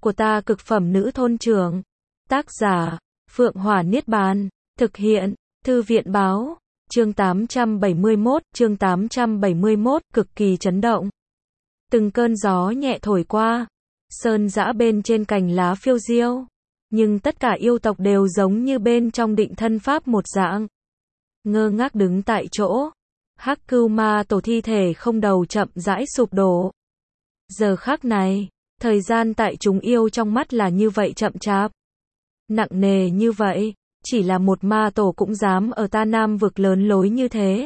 của ta cực phẩm nữ thôn trưởng. Tác giả, Phượng Hỏa Niết Bàn. Thực hiện, Thư viện báo. Chương 871, cực kỳ chấn động. Từng cơn gió nhẹ thổi qua, sơn dã bên trên cành lá phiêu diêu, nhưng tất cả yêu tộc đều giống như bên trong định thân pháp một dạng. Ngơ ngác đứng tại chỗ, Hắc Cưu Ma Tổ thi thể không đầu chậm rãi sụp đổ. Giờ khắc này, thời gian tại chúng yêu trong mắt là như vậy chậm chạp, nặng nề như vậy, chỉ là một ma tổ cũng dám ở ta Nam vực lớn lối như thế.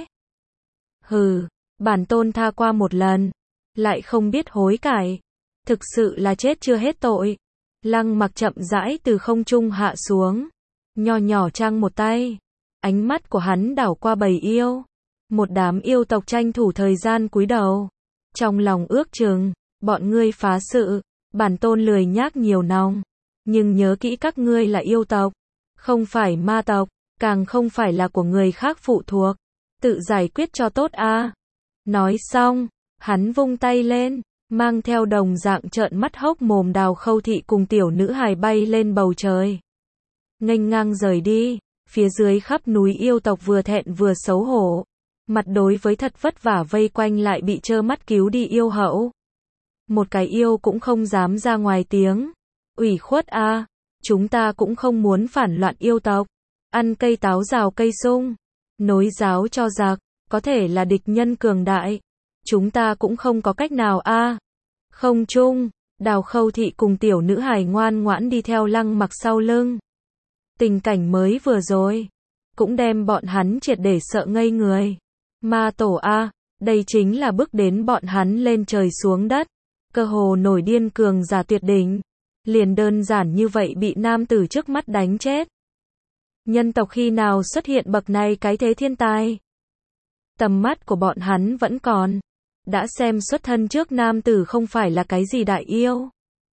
Hừ, bản tôn tha qua một lần, lại không biết hối cải, thực sự là chết chưa hết tội. Lăng Mặc chậm rãi từ không trung hạ xuống, nho nhỏ trang một tay, ánh mắt của hắn đảo qua bầy yêu. Một đám yêu tộc tranh thủ thời gian cúi đầu, trong lòng ước chừng, bọn ngươi phá sự, bản tôn lười nhác nhiều nòng, nhưng nhớ kỹ các ngươi là yêu tộc, không phải ma tộc, càng không phải là của người khác phụ thuộc, tự giải quyết cho tốt a. Nói xong, hắn vung tay lên, mang theo đồng dạng trợn mắt hốc mồm Đào Khâu Thị cùng tiểu nữ hài bay lên bầu trời, nghênh ngang rời đi. Phía dưới khắp núi yêu tộc vừa thẹn vừa xấu hổ, mặt đối với thật vất vả vây quanh lại bị trơ mắt cứu đi yêu hậu. Một cái yêu cũng không dám ra ngoài tiếng. Ủy khuất a, chúng ta cũng không muốn phản loạn yêu tộc, ăn cây táo rào cây sung, nối giáo cho giặc, có thể là địch nhân cường đại, chúng ta cũng không có cách nào a. Không chung, Đào Khâu Thị cùng tiểu nữ hài ngoan ngoãn đi theo Lăng Mặc sau lưng. Tình cảnh mới vừa rồi, cũng đem bọn hắn triệt để sợ ngây người. Ma tổ a, đây chính là bước đến bọn hắn lên trời xuống đất, cơ hồ nổi điên cường giả tuyệt đỉnh, liền đơn giản như vậy bị nam tử trước mắt đánh chết. Nhân tộc khi nào xuất hiện bậc này cái thế thiên tài? Tầm mắt của bọn hắn vẫn còn, đã xem xuất thân trước nam tử không phải là cái gì đại yêu,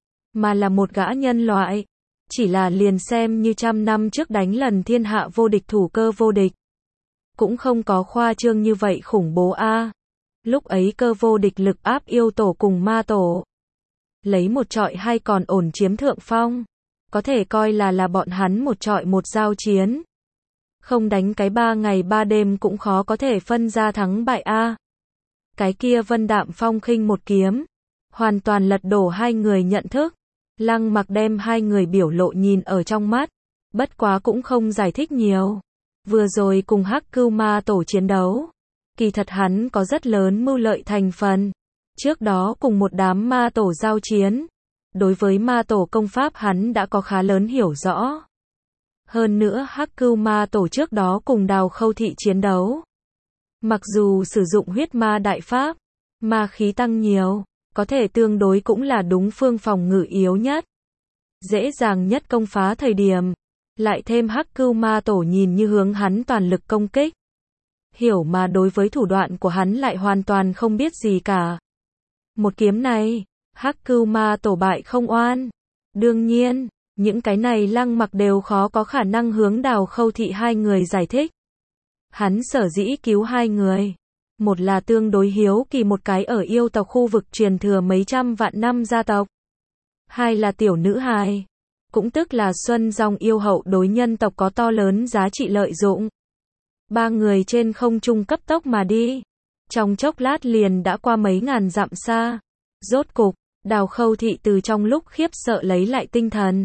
mà là một gã nhân loại. Chỉ là liền xem như 100 năm trước đánh lần thiên hạ vô địch thủ cơ vô địch, cũng không có khoa trương như vậy khủng bố a. Lúc ấy cơ vô địch lực áp yêu tổ cùng ma tổ, lấy một trọi hai còn ổn chiếm thượng phong, có thể coi là bọn hắn một trọi một giao chiến. Không đánh cái 3 ngày 3 đêm cũng khó có thể phân ra thắng bại a. Cái kia Vân Đạm Phong khinh một kiếm, hoàn toàn lật đổ hai người nhận thức. Lăng Mặc đem hai người biểu lộ nhìn ở trong mắt, bất quá cũng không giải thích nhiều. Vừa rồi cùng Hắc Cưu Ma Tổ chiến đấu, kỳ thật hắn có rất lớn mưu lợi thành phần. Trước đó cùng một đám ma tổ giao chiến, đối với ma tổ công pháp hắn đã có khá lớn hiểu rõ. Hơn nữa Hắc Cưu Ma Tổ trước đó cùng Đào Khâu Thị chiến đấu, mặc dù sử dụng huyết ma đại pháp, ma khí tăng nhiều, có thể tương đối cũng là đúng phương phòng ngự yếu nhất, dễ dàng nhất công phá thời điểm. Lại thêm Hắc Cưu Ma Tổ nhìn như hướng hắn toàn lực công kích, hiểu mà đối với thủ đoạn của hắn lại hoàn toàn không biết gì cả. Một kiếm này, Hắc Cưu Ma Tổ bại không oan. Đương nhiên, những cái này Lăng Mặc đều khó có khả năng hướng Đào Khâu Thị hai người giải thích. Hắn sở dĩ cứu hai người, một là tương đối hiếu kỳ một cái ở yêu tộc khu vực truyền thừa mấy trăm vạn năm gia tộc, hai là tiểu nữ hài, cũng tức là Xuân Dòng yêu hậu đối nhân tộc có to lớn giá trị lợi dụng. Ba người trên không trung cấp tốc mà đi, trong chốc lát liền đã qua mấy ngàn dặm xa. Rốt cục, Đào Khâu Thị từ trong lúc khiếp sợ lấy lại tinh thần,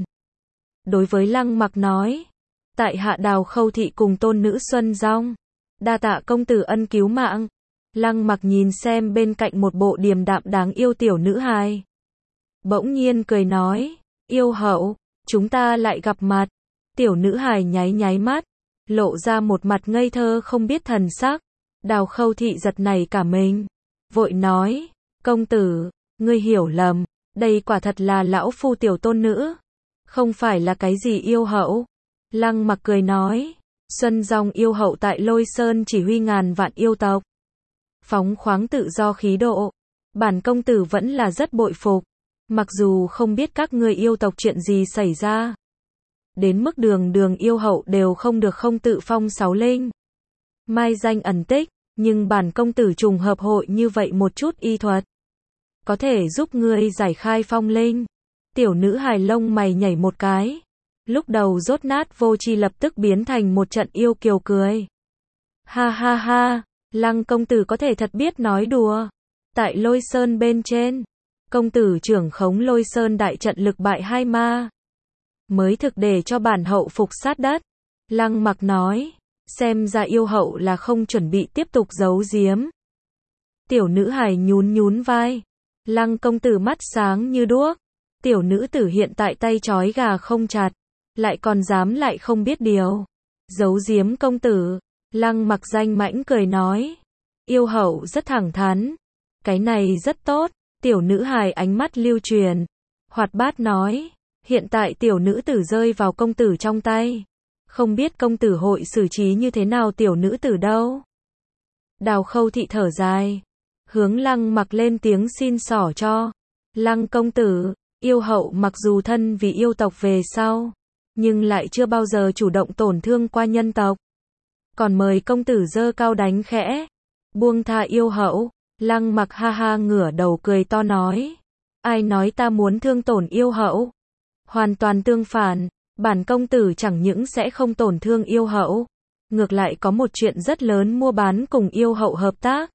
đối với Lăng Mặc nói: tại hạ Đào Khâu Thị cùng tôn nữ Xuân Dòng, đa tạ công tử ân cứu mạng. Lăng Mặc nhìn xem bên cạnh một bộ điềm đạm đáng yêu tiểu nữ hài, bỗng nhiên cười nói: yêu hậu, chúng ta lại gặp mặt. Tiểu nữ hài nháy nháy mắt, lộ ra một mặt ngây thơ không biết thần sắc. Đào Khâu Thị giật nảy cả mình, vội nói: công tử, ngươi hiểu lầm, đây quả thật là lão phu tiểu tôn nữ, không phải là cái gì yêu hậu. Lăng Mặc cười nói: Xuân Dòng yêu hậu tại Lôi Sơn chỉ huy ngàn vạn yêu tộc, phóng khoáng tự do khí độ, bản công tử vẫn là rất bội phục. Mặc dù không biết các ngươi yêu tộc chuyện gì xảy ra, đến mức đường yêu hậu đều không được không tự phong 6 linh, mai danh ẩn tích, nhưng bản công tử trùng hợp hội như vậy một chút y thuật, có thể giúp ngươi giải khai phong linh, Tiểu nữ hài lông mày nhảy một cái. Lúc đầu dốt nát vô tri lập tức biến thành một trận yêu kiều cười. Ha ha ha, Lăng công tử có thể thật biết nói đùa. Tại Lôi Sơn bên trên, công tử trưởng khống Lôi Sơn đại trận lực bại hai ma. Mới thực để cho bản hậu phục sát đất. Lăng Mặc nói, xem ra yêu hậu là không chuẩn bị tiếp tục giấu giếm. Tiểu nữ hài nhún nhún vai. Lăng công tử mắt sáng như đuốc. Tiểu nữ tử hiện tại tay trói gà không chặt, lại còn dám lại không biết điều. Giấu giếm công tử. Lăng Mặc danh mãnh cười nói. Yêu hậu rất thẳng thắn. Cái này rất tốt. Tiểu nữ hài ánh mắt lưu truyền. Hoạt bát nói. Hiện tại tiểu nữ tử rơi vào công tử trong tay. Không biết công tử hội xử trí như thế nào tiểu nữ tử đâu. Đào Khâu thị thở dài. Hướng Lăng Mặc lên tiếng xin xỏ cho. Lăng công tử, yêu hậu mặc dù thân vì yêu tộc về sau, nhưng lại chưa bao giờ chủ động tổn thương qua nhân tộc. Còn mời công tử giơ cao đánh khẽ. Buông tha yêu hậu. Lăng Mặc ha ha ngửa đầu cười to nói. Ai nói ta muốn thương tổn yêu hậu? Hoàn toàn tương phản. Bản công tử chẳng những sẽ không tổn thương yêu hậu, ngược lại có một chuyện rất lớn mua bán cùng yêu hậu hợp tác.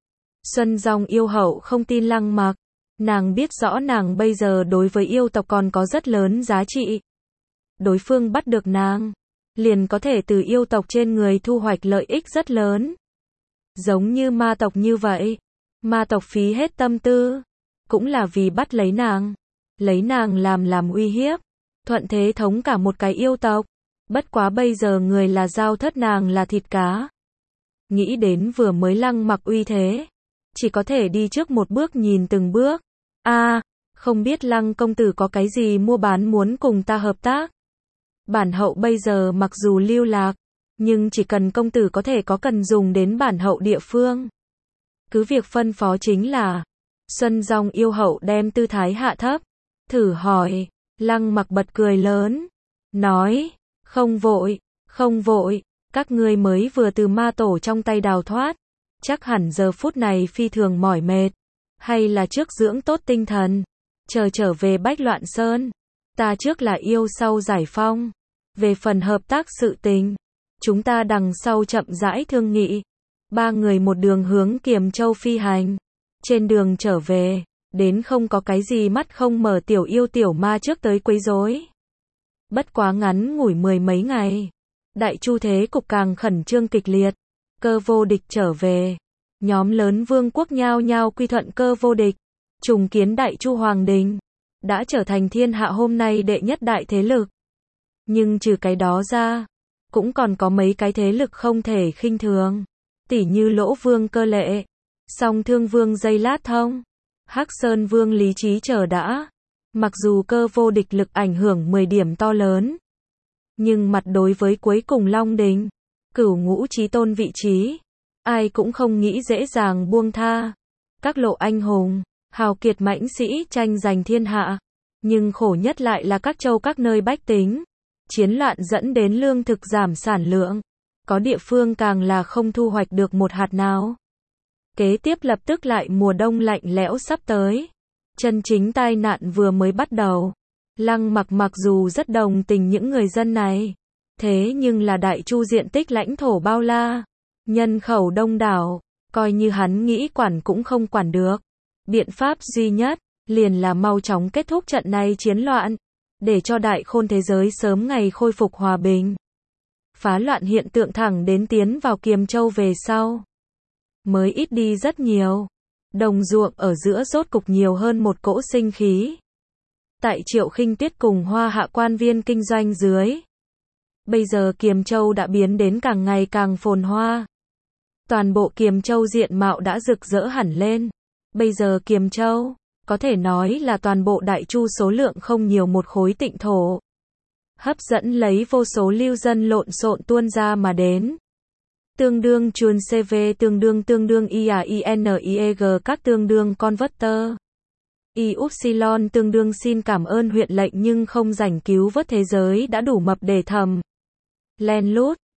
Xuân Dòng yêu hậu không tin Lăng Mặc. Nàng biết rõ nàng bây giờ đối với yêu tộc còn có rất lớn giá trị. Đối phương bắt được nàng, liền có thể từ yêu tộc trên người thu hoạch lợi ích rất lớn. Giống như ma tộc như vậy. Ma tộc phí hết tâm tư, cũng là vì bắt lấy nàng. Lấy nàng làm uy hiếp. Thuận thế thống cả một cái yêu tộc. Bất quá bây giờ người là dao thớt, nàng là thịt cá. Nghĩ đến vừa mới Lăng Mặc uy thế, chỉ có thể đi trước một bước nhìn từng bước. Không biết Lăng công tử có cái gì mua bán muốn cùng ta hợp tác. Bản hậu bây giờ mặc dù lưu lạc, nhưng chỉ cần công tử có thể có cần dùng đến bản hậu địa phương, cứ việc phân phó chính là. Xuân Dòng yêu hậu đem tư thái hạ thấp, thử hỏi. Lăng Mặc bật cười lớn, nói, không vội, các ngươi mới vừa từ ma tổ trong tay đào thoát, chắc hẳn giờ phút này phi thường mỏi mệt, hay là trước dưỡng tốt tinh thần, trở về Bách Loạn Sơn, ta trước là yêu sau giải phong, về phần hợp tác sự tình, chúng ta đằng sau chậm rãi thương nghị. Ba người một đường hướng Kiềm Châu phi hành, trên đường trở về. Đến không có cái gì mắt không mở tiểu yêu tiểu ma trước tới quấy rối. Bất quá ngắn ngủi mười mấy ngày, Đại Chu thế cục càng khẩn trương kịch liệt. Cơ Vô Địch trở về, nhóm lớn vương quốc nhao nhao quy thuận Cơ Vô Địch, trùng kiến Đại Chu Hoàng Đình, đã trở thành thiên hạ hôm nay đệ nhất đại thế lực. Nhưng trừ cái đó ra, cũng còn có mấy cái thế lực không thể khinh thường, tỉ như Lỗ Vương Cơ Lệ, Song Thương Vương Dây Lát Thông, Hắc Sơn Vương Lý Trí chờ đã. Mặc dù Cơ Vô Địch lực ảnh hưởng 10 điểm to lớn, nhưng mặt đối với cuối cùng Long Đình, Cửu Ngũ Chí Tôn vị trí, ai cũng không nghĩ dễ dàng buông tha. Các lộ anh hùng, hào kiệt mãnh sĩ tranh giành thiên hạ, nhưng khổ nhất lại là các châu các nơi bách tính. Chiến loạn dẫn đến lương thực giảm sản lượng, có địa phương càng là không thu hoạch được một hạt nào. Kế tiếp lập tức lại mùa đông lạnh lẽo sắp tới. Chân chính tai nạn vừa mới bắt đầu. Lăng Mặc mặc dù rất đồng tình những người dân này, thế nhưng là Đại Chu diện tích lãnh thổ bao la, nhân khẩu đông đảo, coi như hắn nghĩ quản cũng không quản được. Biện pháp duy nhất, liền là mau chóng kết thúc trận này chiến loạn, để cho đại khôn thế giới sớm ngày khôi phục hòa bình. Phá loạn hiện tượng thẳng đến tiến vào Kiềm Châu về sau, mới ít đi rất nhiều. Đồng ruộng ở giữa rốt cục nhiều hơn một cỗ sinh khí. Tại Triệu Khinh Tuyết cùng Hoa Hạ quan viên kinh doanh dưới, bây giờ Kiềm Châu đã biến đến càng ngày càng phồn hoa. Toàn bộ Kiềm Châu diện mạo đã rực rỡ hẳn lên. Bây giờ Kiềm Châu, có thể nói là toàn bộ Đại Chu số lượng không nhiều một khối tịnh thổ. Hấp dẫn lấy vô số lưu dân lộn xộn tuôn ra mà đến. Tương đương chuồn CV tương đương IAINIEG các tương đương converter. Ypsilon tương đương xin cảm ơn huyện lệnh nhưng không rảnh cứu vớt thế giới đã đủ mập để thầm. Len lút,